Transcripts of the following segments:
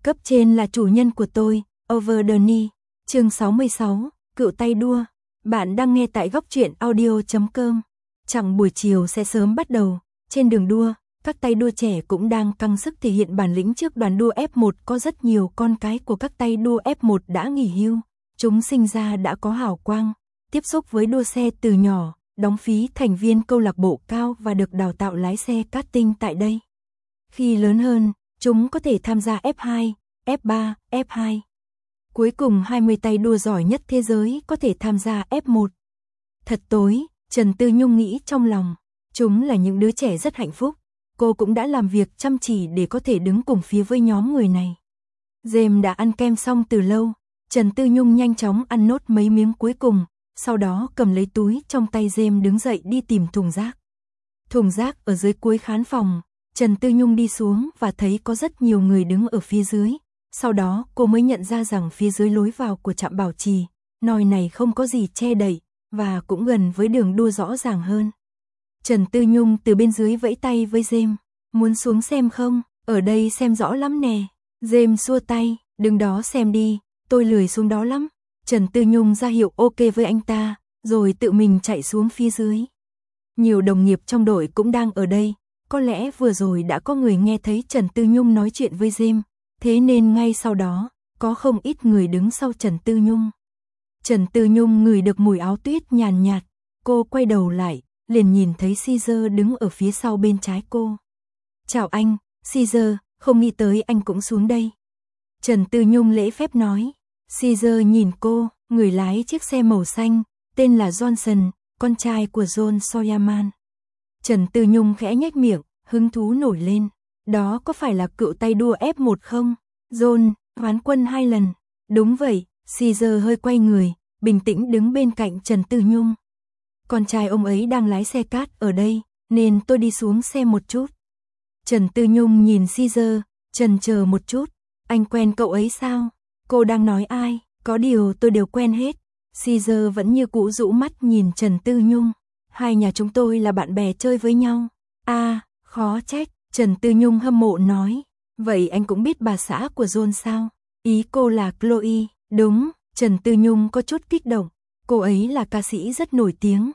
Cấp trên là chủ nhân của tôi, Over the Knee. Chương 66, Cựu tay đua. Bạn đang nghe tại góc truyện audio.com. Chẳng buổi chiều sẽ sớm bắt đầu, trên đường đua, các tay đua trẻ cũng đang căng sức thể hiện bản lĩnh trước đoàn đua F1. Có rất nhiều con cái của các tay đua F1 đã nghỉ hưu, chúng sinh ra đã có hào quang, tiếp xúc với đua xe từ nhỏ, đóng phí thành viên câu lạc bộ cao và được đào tạo lái xe karting tại đây. Khi lớn hơn, chúng có thể tham gia F2, F3, F2. Cuối cùng 20 tay đua giỏi nhất thế giới có thể tham gia F1. Thật tối, Trần Tư Nhung nghĩ trong lòng, chúng là những đứa trẻ rất hạnh phúc. Cô cũng đã làm việc chăm chỉ để có thể đứng cùng phía với nhóm người này. James đã ăn kem xong từ lâu, Trần Tư Nhung nhanh chóng ăn nốt mấy miếng cuối cùng, sau đó cầm lấy túi trong tay James đứng dậy đi tìm thùng rác. Thùng rác ở dưới cuối khán phòng, Trần Tư Nhung đi xuống và thấy có rất nhiều người đứng ở phía dưới. Sau đó cô mới nhận ra rằng phía dưới lối vào của trạm bảo trì, nòi này không có gì che đậy, và cũng gần với đường đua rõ ràng hơn. Trần Tư Nhung từ bên dưới vẫy tay với James, muốn xuống xem không, ở đây xem rõ lắm nè. James xua tay, đứng đó xem đi, tôi lười xuống đó lắm. Trần Tư Nhung ra hiệu ok với anh ta, rồi tự mình chạy xuống phía dưới. Nhiều đồng nghiệp trong đội cũng đang ở đây, có lẽ vừa rồi đã có người nghe thấy Trần Tư Nhung nói chuyện với James, thế nên ngay sau đó, có không ít người đứng sau Trần Tư Nhung. Trần Tư Nhung ngửi được mùi áo tuyết nhàn nhạt, cô quay đầu lại, liền nhìn thấy Caesar đứng ở phía sau bên trái cô. Chào anh, Caesar, không nghĩ tới anh cũng xuống đây. Trần Tư Nhung lễ phép nói. Caesar nhìn cô, người lái chiếc xe màu xanh, tên là Johnson, con trai của John Sawyer. Trần Tư Nhung khẽ nhếch miệng, hứng thú nổi lên. Đó có phải là cựu tay đua F1 không? John, quán quân 2 lần. Đúng vậy, Caesar hơi quay người, bình tĩnh đứng bên cạnh Trần Tư Nhung. Con trai ông ấy đang lái xe kart ở đây, nên tôi đi xuống xem một chút. Trần Tư Nhung nhìn Caesar, chần chờ một chút. Anh quen cậu ấy sao? Cô đang nói ai? Có điều tôi đều quen hết. Caesar vẫn như cũ rũ mắt nhìn Trần Tư Nhung. Hai nhà chúng tôi là bạn bè chơi với nhau. À, khó trách. Trần Tư Nhung hâm mộ nói. Vậy anh cũng biết bà xã của John sao? Ý cô là Chloe. Đúng, Trần Tư Nhung có chút kích động. Cô ấy là ca sĩ rất nổi tiếng.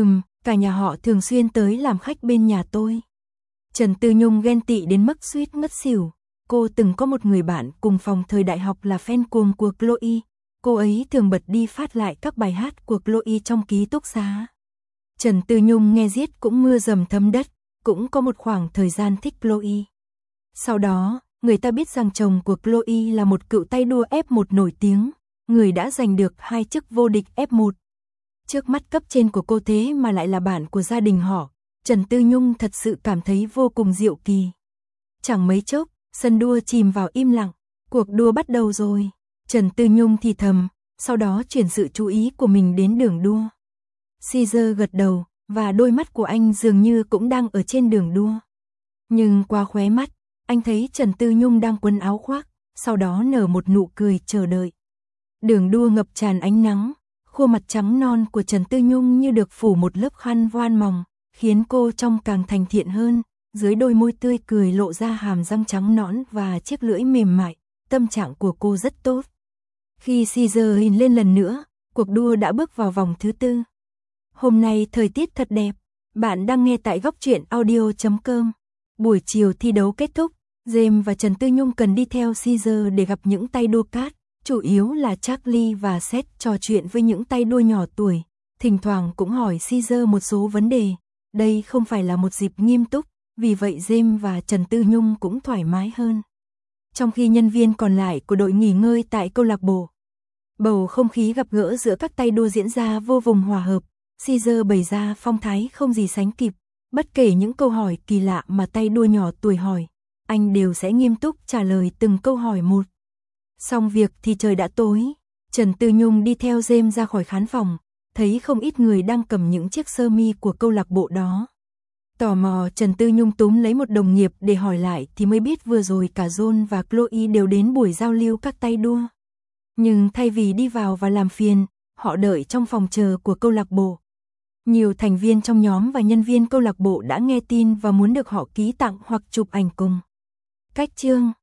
Cả nhà họ thường xuyên tới làm khách bên nhà tôi. Trần Tư Nhung ghen tị đến mức suýt ngất xỉu. Cô từng có một người bạn cùng phòng thời đại học là fan cuồng của Chloe. Cô ấy thường bật đi phát lại các bài hát của Chloe trong ký túc xá. Trần Tư Nhung nghe riết cũng mưa dầm thấm đất, cũng có một khoảng thời gian thích Chloe. Sau đó, người ta biết rằng chồng của Chloe là một cựu tay đua F1 nổi tiếng, người đã giành được 2 chức vô địch F1. Trước mắt cấp trên của cô thế mà lại là bạn của gia đình họ, Trần Tư Nhung thật sự cảm thấy vô cùng diệu kỳ. Chẳng mấy chốc, sân đua chìm vào im lặng, cuộc đua bắt đầu rồi. Trần Tư Nhung thì thầm, sau đó chuyển sự chú ý của mình đến đường đua. Caesar gật đầu, và đôi mắt của anh dường như cũng đang ở trên đường đua. Nhưng qua khóe mắt, anh thấy Trần Tư Nhung đang quấn áo khoác, sau đó nở một nụ cười chờ đợi. Đường đua ngập tràn ánh nắng, khuôn mặt trắng non của Trần Tư Nhung như được phủ một lớp khăn voan mỏng, khiến cô trông càng thành thiện hơn. Dưới đôi môi tươi cười lộ ra hàm răng trắng nõn và chiếc lưỡi mềm mại, tâm trạng của cô rất tốt. Khi Caesar hình lên lần nữa, cuộc đua đã bước vào vòng thứ 4. Hôm nay thời tiết thật đẹp. Bạn đang nghe tại góc truyện audio.com. Buổi chiều thi đấu kết thúc, James và Trần Tư Nhung cần đi theo Caesar để gặp những tay đua kart, chủ yếu là Charlie và Seth trò chuyện với những tay đua nhỏ tuổi, thỉnh thoảng cũng hỏi Caesar một số vấn đề. Đây không phải là một dịp nghiêm túc, vì vậy James và Trần Tư Nhung cũng thoải mái hơn. Trong khi nhân viên còn lại của đội nghỉ ngơi tại câu lạc bộ, bầu không khí gặp gỡ giữa các tay đua diễn ra vô cùng hòa hợp. Caesar bày ra phong thái không gì sánh kịp, bất kể những câu hỏi kỳ lạ mà tay đua nhỏ tuổi hỏi, anh đều sẽ nghiêm túc trả lời từng câu hỏi một. Xong việc thì trời đã tối, Trần Tư Nhung đi theo James ra khỏi khán phòng, thấy không ít người đang cầm những chiếc sơ mi của câu lạc bộ đó. Tò mò, Trần Tư Nhung túm lấy một đồng nghiệp để hỏi lại thì mới biết vừa rồi cả John và Chloe đều đến buổi giao lưu các tay đua. Nhưng thay vì đi vào và làm phiền, họ đợi trong phòng chờ của câu lạc bộ. Nhiều thành viên trong nhóm và nhân viên câu lạc bộ đã nghe tin và muốn được họ ký tặng hoặc chụp ảnh cùng. Cách chương